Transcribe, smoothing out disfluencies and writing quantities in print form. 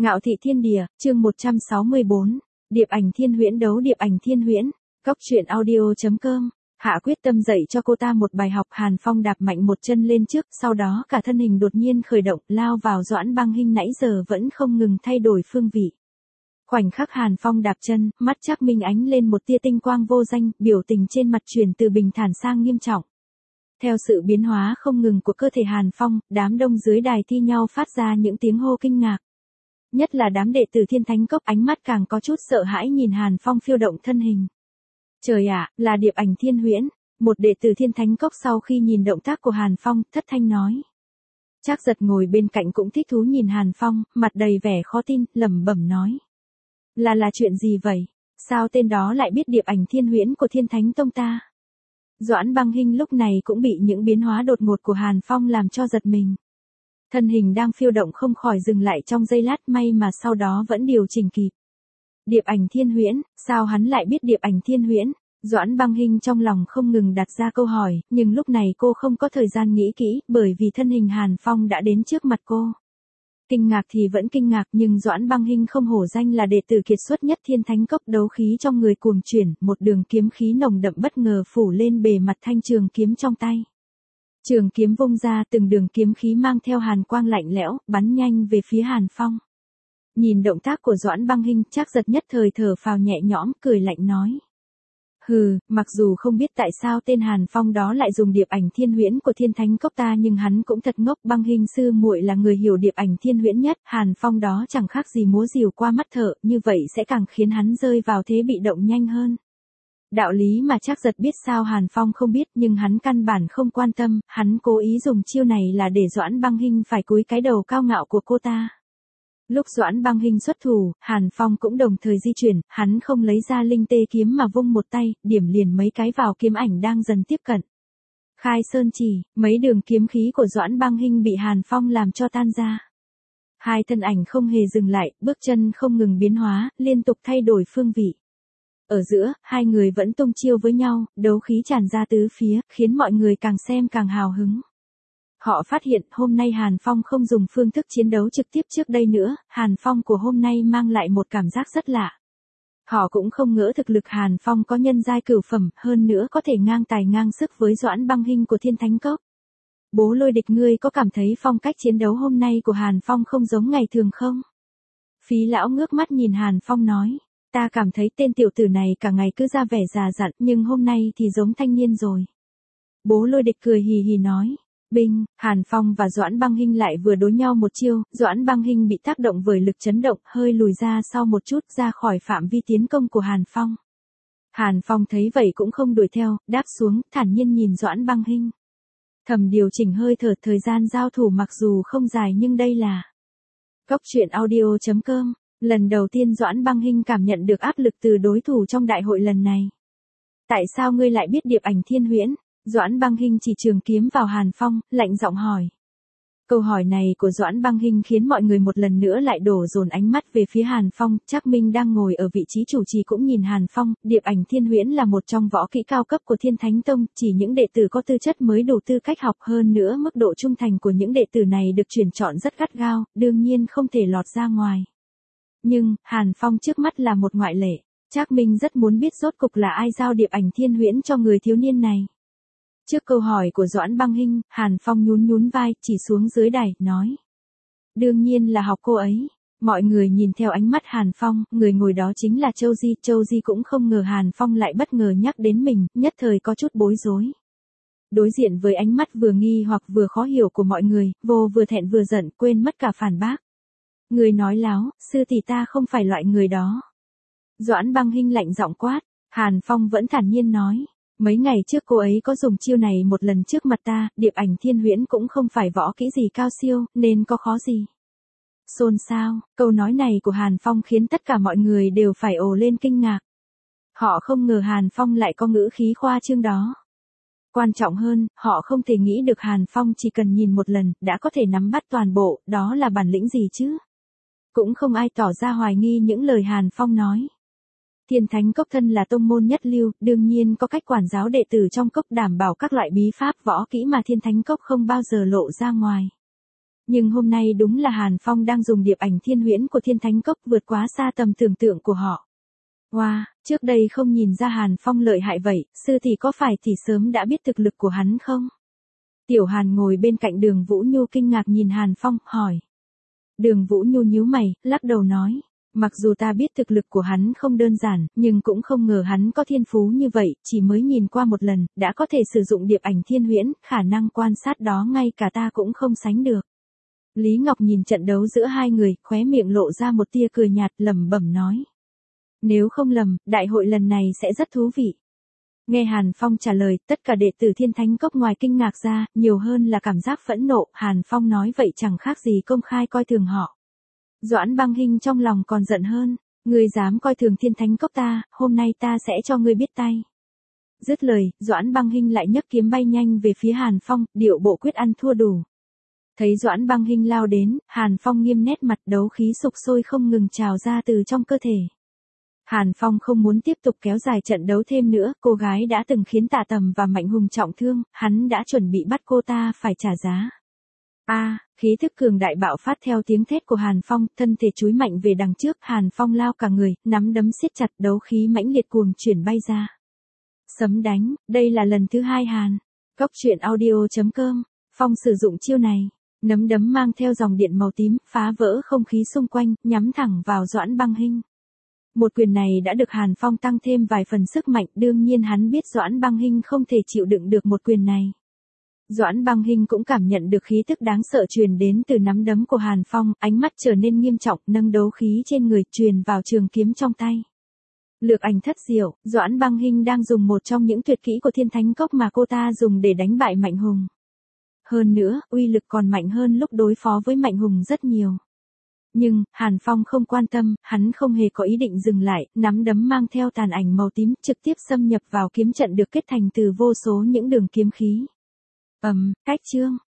Ngạo thị thiên địa, chương 164, Điệp ảnh thiên huyễn đấu điệp ảnh thiên huyễn, Cóc truyện audio.com. Hạ quyết tâm dạy cho cô ta một bài học. Hàn Phong đạp mạnh một chân lên trước, sau đó cả thân hình đột nhiên khởi động, lao vào Doãn Băng Hinh nãy giờ vẫn không ngừng thay đổi phương vị. Khoảnh khắc Hàn Phong đạp chân, mắt Trác Minh ánh lên một tia tinh quang vô danh, biểu tình trên mặt chuyển từ bình thản sang nghiêm trọng. Theo sự biến hóa không ngừng của cơ thể Hàn Phong, đám đông dưới đài thi nhau phát ra những tiếng hô kinh ngạc. Nhất là đám đệ tử Thiên Thánh Cốc ánh mắt càng có chút sợ hãi nhìn Hàn Phong phiêu động thân hình. Trời ạ, là điệp ảnh thiên huyễn, một đệ tử Thiên Thánh Cốc sau khi nhìn động tác của Hàn Phong, thất thanh nói. Trác Giật ngồi bên cạnh cũng thích thú nhìn Hàn Phong, mặt đầy vẻ khó tin, lẩm bẩm nói. Là chuyện gì vậy? Sao tên đó lại biết điệp ảnh thiên huyễn của Thiên Thánh Tông ta? Doãn Băng Hinh lúc này cũng bị những biến hóa đột ngột của Hàn Phong làm cho giật mình. Thân hình đang phiêu động không khỏi dừng lại trong giây lát, may mà sau đó vẫn điều chỉnh kịp. Điệp ảnh thiên huyễn, sao hắn lại biết điệp ảnh thiên huyễn? Doãn Băng Hinh trong lòng không ngừng đặt ra câu hỏi, nhưng lúc này cô không có thời gian nghĩ kỹ, bởi vì thân hình Hàn Phong đã đến trước mặt cô. Kinh ngạc thì vẫn kinh ngạc, nhưng Doãn Băng Hinh không hổ danh là đệ tử kiệt xuất nhất Thiên Thánh Cốc, đấu khí trong người cuồng chuyển, một đường kiếm khí nồng đậm bất ngờ phủ lên bề mặt thanh trường kiếm trong tay. Trường kiếm vung ra, từng đường kiếm khí mang theo hàn quang lạnh lẽo, bắn nhanh về phía Hàn Phong. Nhìn động tác của Doãn Băng Hinh, Trác Giật nhất thời thở phào nhẹ nhõm, cười lạnh nói. Hừ, mặc dù không biết tại sao tên Hàn Phong đó lại dùng điệp ảnh thiên huyễn của Thiên Thánh Cốc ta, nhưng hắn cũng thật ngốc. Băng Hinh sư muội là người hiểu điệp ảnh thiên huyễn nhất, Hàn Phong đó chẳng khác gì múa rìu qua mắt thợ, như vậy sẽ càng khiến hắn rơi vào thế bị động nhanh hơn. Đạo lý mà Trác Giật biết sao Hàn Phong không biết, nhưng hắn căn bản không quan tâm, hắn cố ý dùng chiêu này là để Doãn Băng Hinh phải cúi cái đầu cao ngạo của cô ta. Lúc Doãn Băng Hinh xuất thủ, Hàn Phong cũng đồng thời di chuyển, hắn không lấy ra linh tê kiếm mà vung một tay, điểm liền mấy cái vào kiếm ảnh đang dần tiếp cận. Khai sơn chỉ, mấy đường kiếm khí của Doãn Băng Hinh bị Hàn Phong làm cho tan ra. Hai thân ảnh không hề dừng lại, bước chân không ngừng biến hóa, liên tục thay đổi phương vị. Ở giữa, hai người vẫn tung chiêu với nhau, đấu khí tràn ra tứ phía, khiến mọi người càng xem càng hào hứng. Họ phát hiện hôm nay Hàn Phong không dùng phương thức chiến đấu trực tiếp trước đây nữa, Hàn Phong của hôm nay mang lại một cảm giác rất lạ. Họ cũng không ngỡ thực lực Hàn Phong có nhân giai cửu phẩm, hơn nữa có thể ngang tài ngang sức với Doãn Băng Hinh của Thiên Thánh Cốc. Bố Lôi Địch, ngươi có cảm thấy phong cách chiến đấu hôm nay của Hàn Phong không giống ngày thường không? Phí lão ngước mắt nhìn Hàn Phong nói. Ta cảm thấy tên tiểu tử này cả ngày cứ ra vẻ già dặn, nhưng hôm nay thì giống thanh niên rồi. Bố Lôi Địch cười hì hì nói. Binh, Hàn Phong và Doãn Băng Hinh lại vừa đối nhau một chiêu, Doãn Băng Hinh bị tác động bởi lực chấn động, hơi lùi ra sau một chút, ra khỏi phạm vi tiến công của Hàn Phong. Hàn Phong thấy vậy cũng không đuổi theo, đáp xuống, thản nhiên nhìn Doãn Băng Hinh. Thầm điều chỉnh hơi thở, thời gian giao thủ mặc dù không dài nhưng đây là Cóc truyện audio.com. Lần đầu tiên Doãn Băng Hinh cảm nhận được áp lực từ đối thủ trong đại hội lần này. Tại sao ngươi lại biết điệp ảnh thiên huyễn? Doãn Băng Hinh chỉ trường kiếm vào Hàn Phong, lạnh giọng hỏi. Câu hỏi này của Doãn Băng Hinh khiến mọi người một lần nữa lại đổ dồn ánh mắt về phía Hàn Phong. Trác Minh đang ngồi ở vị trí chủ trì cũng nhìn Hàn Phong. Điệp ảnh thiên huyễn là một trong võ kỹ cao cấp của Thiên Thánh Tông, chỉ những đệ tử có tư chất mới đủ tư cách học, hơn nữa mức độ trung thành của những đệ tử này được tuyển chọn rất gắt gao, đương nhiên không thể lọt ra ngoài. Nhưng, Hàn Phong trước mắt là một ngoại lệ. Trác Minh rất muốn biết rốt cục là ai giao điệp ảnh thiên huyễn cho người thiếu niên này. Trước câu hỏi của Doãn Băng Hinh, Hàn Phong nhún vai, chỉ xuống dưới đài, nói. Đương nhiên là học cô ấy. Mọi người nhìn theo ánh mắt Hàn Phong, người ngồi đó chính là Châu Di. Châu Di cũng không ngờ Hàn Phong lại bất ngờ nhắc đến mình, nhất thời có chút bối rối. Đối diện với ánh mắt vừa nghi hoặc vừa khó hiểu của mọi người, vô vừa thẹn vừa giận, quên mất cả phản bác. Người nói láo, sư tỷ ta không phải loại người đó. Doãn Băng Hinh lạnh giọng quát, Hàn Phong vẫn thản nhiên nói. Mấy ngày trước cô ấy có dùng chiêu này một lần trước mặt ta, điệp ảnh thiên huyễn cũng không phải võ kỹ gì cao siêu, nên có khó gì. Xôn xao, câu nói này của Hàn Phong khiến tất cả mọi người đều phải ồ lên kinh ngạc. Họ không ngờ Hàn Phong lại có ngữ khí khoa trương đó. Quan trọng hơn, họ không thể nghĩ được Hàn Phong chỉ cần nhìn một lần, đã có thể nắm bắt toàn bộ, đó là bản lĩnh gì chứ? Cũng không ai tỏ ra hoài nghi những lời Hàn Phong nói. Thiên Thánh Cốc thân là tông môn nhất lưu, đương nhiên có cách quản giáo đệ tử trong cốc, đảm bảo các loại bí pháp võ kỹ mà Thiên Thánh Cốc không bao giờ lộ ra ngoài. Nhưng hôm nay đúng là Hàn Phong đang dùng điệp ảnh thiên huyễn của Thiên Thánh Cốc vượt quá xa tầm tưởng tượng của họ. Wow, trước đây không nhìn ra Hàn Phong lợi hại vậy, sư tỷ có phải tỷ sớm đã biết thực lực của hắn không? Tiểu Hàn ngồi bên cạnh Đường Vũ Nhu kinh ngạc nhìn Hàn Phong, hỏi. Đường Vũ Nhu nhíu mày, lắc đầu nói. Mặc dù ta biết thực lực của hắn không đơn giản, nhưng cũng không ngờ hắn có thiên phú như vậy, chỉ mới nhìn qua một lần, đã có thể sử dụng điệp ảnh thiên huyễn, khả năng quan sát đó ngay cả ta cũng không sánh được. Lý Ngọc nhìn trận đấu giữa hai người, khóe miệng lộ ra một tia cười nhạt, lẩm bẩm nói. Nếu không lầm, đại hội lần này sẽ rất thú vị. Nghe Hàn Phong trả lời, tất cả đệ tử Thiên Thánh Cốc ngoài kinh ngạc ra, nhiều hơn là cảm giác phẫn nộ, Hàn Phong nói vậy chẳng khác gì công khai coi thường họ. Doãn Băng Hinh trong lòng còn giận hơn, ngươi dám coi thường Thiên Thánh Cốc ta, hôm nay ta sẽ cho ngươi biết tay. Dứt lời, Doãn Băng Hinh lại nhấc kiếm bay nhanh về phía Hàn Phong, điệu bộ quyết ăn thua đủ. Thấy Doãn Băng Hinh lao đến, Hàn Phong nghiêm nét mặt, đấu khí sục sôi không ngừng trào ra từ trong cơ thể. Hàn Phong không muốn tiếp tục kéo dài trận đấu thêm nữa, cô gái đã từng khiến Tạ Tầm và Mạnh Hùng trọng thương, hắn đã chuẩn bị bắt cô ta phải trả giá. Khí thức cường đại bạo phát theo tiếng thét của Hàn Phong, thân thể chúi mạnh về đằng trước, Hàn Phong lao cả người, nắm đấm siết chặt, đấu khí mãnh liệt cuồng chuyển bay ra. Sấm đánh, đây là lần thứ hai Hàn. Cốc truyện audio.com, Phong sử dụng chiêu này. Nắm đấm mang theo dòng điện màu tím, phá vỡ không khí xung quanh, nhắm thẳng vào Doãn Băng Hinh. Một quyền này đã được Hàn Phong tăng thêm vài phần sức mạnh, đương nhiên hắn biết Doãn Băng Hinh không thể chịu đựng được một quyền này. Doãn Băng Hinh cũng cảm nhận được khí tức đáng sợ truyền đến từ nắm đấm của Hàn Phong, ánh mắt trở nên nghiêm trọng, nâng đấu khí trên người truyền vào trường kiếm trong tay. Lược ảnh thất diệu, Doãn Băng Hinh đang dùng một trong những tuyệt kỹ của Thiên Thánh Cốc mà cô ta dùng để đánh bại Mạnh Hùng. Hơn nữa, uy lực còn mạnh hơn lúc đối phó với Mạnh Hùng rất nhiều. Nhưng, Hàn Phong không quan tâm, hắn không hề có ý định dừng lại, nắm đấm mang theo tàn ảnh màu tím trực tiếp xâm nhập vào kiếm trận được kết thành từ vô số những đường kiếm khí. Cách chương.